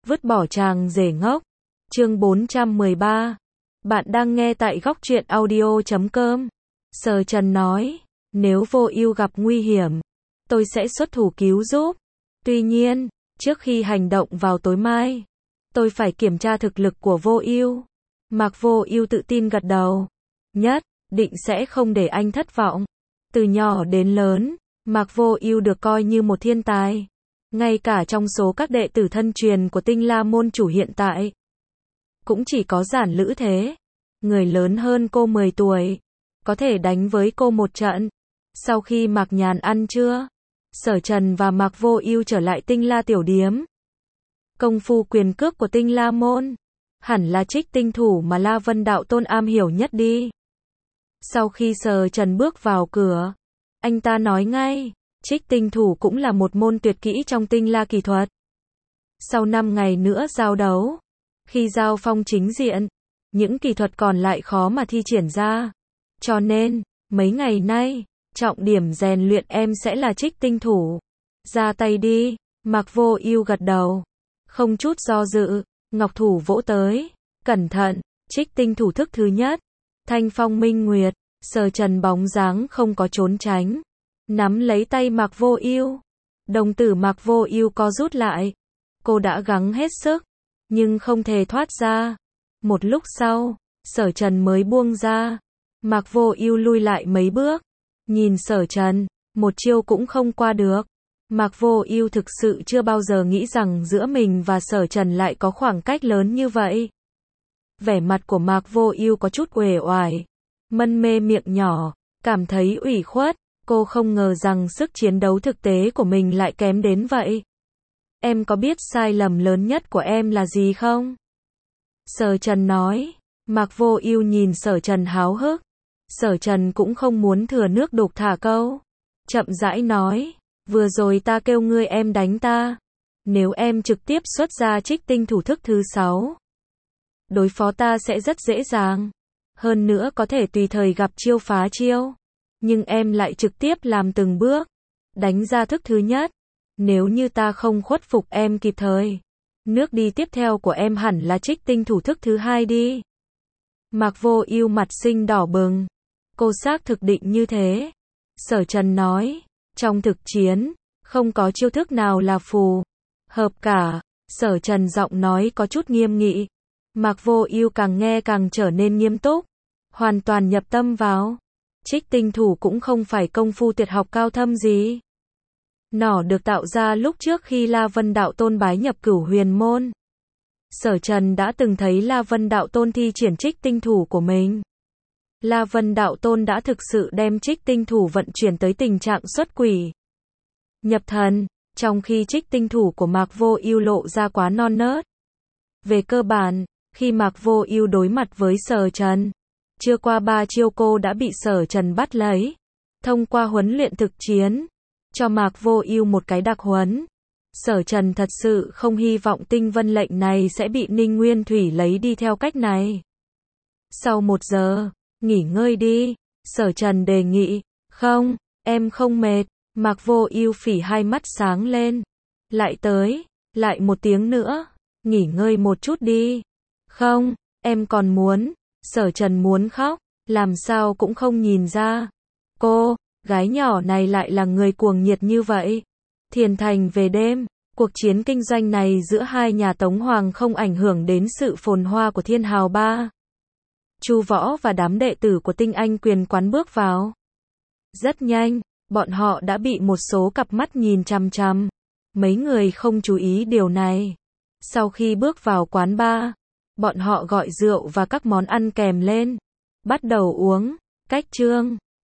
Vứt bỏ chàng rể ngốc. Chương 413. Bạn đang nghe tại góc truyện audio.com. Sở Trần nói, nếu Vô Ưu gặp nguy hiểm, tôi sẽ xuất thủ cứu giúp. Tuy nhiên, trước khi hành động vào tối mai, tôi phải kiểm tra thực lực của Vô Ưu. Mạc Vô Ưu tự tin gật đầu. Nhất định sẽ không để anh thất vọng. Từ nhỏ đến lớn, Mạc Vô Ưu được coi như một thiên tài. Ngay cả trong số các đệ tử thân truyền của Tinh La môn chủ hiện tại, cũng chỉ có Giản Lữ thế, người lớn hơn cô 10 tuổi, có thể đánh với cô một trận. Sau khi Mạc Nhàn ăn trưa, Sở Trần và Mạc Vô Ưu trở lại Tinh La tiểu điếm. Công phu quyền cước của Tinh La môn, hẳn là Trích Tinh thủ mà La Vân Đạo Tôn am hiểu nhất đi. Sau khi Sở Trần bước vào cửa, anh ta nói ngay, Trích Tinh thủ cũng là một môn tuyệt kỹ trong Tinh La kỳ thuật. Sau 5 ngày nữa giao đấu, khi giao phong chính diện, những kỳ thuật còn lại khó mà thi triển ra. Cho nên, mấy ngày nay, trọng điểm rèn luyện em sẽ là Trích Tinh thủ. Ra tay đi. Mạc Vô Ưu gật đầu, không chút do dự, ngọc thủ vỗ tới. Cẩn thận. Trích Tinh thủ thức thứ nhất, Thanh Phong Minh Nguyệt. Sở Trần bóng dáng không có trốn tránh, nắm lấy tay Mạc Vô Ưu. Đồng tử Mạc Vô Ưu co rút lại. Cô đã gắng hết sức, nhưng không thể thoát ra. Một lúc sau, Sở Trần mới buông ra. Mạc Vô Ưu lui lại mấy bước, nhìn Sở Trần, một chiêu cũng không qua được. Mạc Vô Ưu thực sự chưa bao giờ nghĩ rằng giữa mình và Sở Trần lại có khoảng cách lớn như vậy. Vẻ mặt của Mạc Vô Ưu có chút uể oải, mân mê miệng nhỏ, cảm thấy ủy khuất. Cô không ngờ rằng sức chiến đấu thực tế của mình lại kém đến vậy. Em có biết sai lầm lớn nhất của em là gì không? Sở Trần nói. Mạc Vô Ưu nhìn Sở Trần háo hức. Sở Trần cũng không muốn thừa nước đục thả câu. Chậm rãi nói, vừa rồi ta kêu ngươi em đánh ta. Nếu em trực tiếp xuất ra Trích Tinh thủ thức thứ 6, đối phó ta sẽ rất dễ dàng. Hơn nữa có thể tùy thời gặp chiêu phá chiêu. Nhưng em lại trực tiếp làm từng bước, đánh ra thức thứ nhất. Nếu như ta không khuất phục em kịp thời, nước đi tiếp theo của em hẳn là Trích Tinh thủ thức thứ 2 đi. Mạc Vô Ưu mặt xinh đỏ bừng. Cô xác thực định như thế. Sở Trần nói, trong thực chiến, không có chiêu thức nào là phù hợp cả. Sở Trần giọng nói có chút nghiêm nghị. Mạc Vô Ưu càng nghe càng trở nên nghiêm túc, hoàn toàn nhập tâm vào. Trích Tinh thủ cũng không phải công phu tuyệt học cao thâm gì. Nó được tạo ra lúc trước khi La Vân Đạo Tôn bái nhập Cửu Huyền môn. Sở Trần đã từng thấy La Vân Đạo Tôn thi triển Trích Tinh thủ của mình. La Vân Đạo Tôn đã thực sự đem Trích Tinh thủ vận chuyển tới tình trạng xuất quỷ nhập thần, trong khi Trích Tinh thủ của Mạc Vô Ưu lộ ra quá non nớt. Về cơ bản, khi Mạc Vô Ưu đối mặt với Sở Trần, chưa qua 3 chiêu cô đã bị Sở Trần bắt lấy. Thông qua huấn luyện thực chiến, cho Mạc Vô Ưu một cái đặc huấn. Sở Trần thật sự không hy vọng Tinh Vân lệnh này sẽ bị Ninh Nguyên Thủy lấy đi theo cách này. Sau 1 giờ, nghỉ ngơi đi. Sở Trần đề nghị. Không, em không mệt. Mạc Vô Ưu phỉ hai mắt sáng lên. Lại tới, lại 1 tiếng nữa. Nghỉ ngơi một chút đi. Không, em còn muốn. Sở Trần muốn khóc, làm sao cũng không nhìn ra. Cô, gái nhỏ này lại là người cuồng nhiệt như vậy. Thiền Thành về đêm, cuộc chiến kinh doanh này giữa hai nhà Tống Hoàng không ảnh hưởng đến sự phồn hoa của Thiên Hào Ba. Chu Võ và đám đệ tử của Tinh Anh Quyền quán bước vào. Rất nhanh, bọn họ đã bị một số cặp mắt nhìn chằm chằm. Mấy người không chú ý điều này. Sau khi bước vào quán bar, bọn họ gọi rượu và các món ăn kèm lên, bắt đầu uống. Cách chương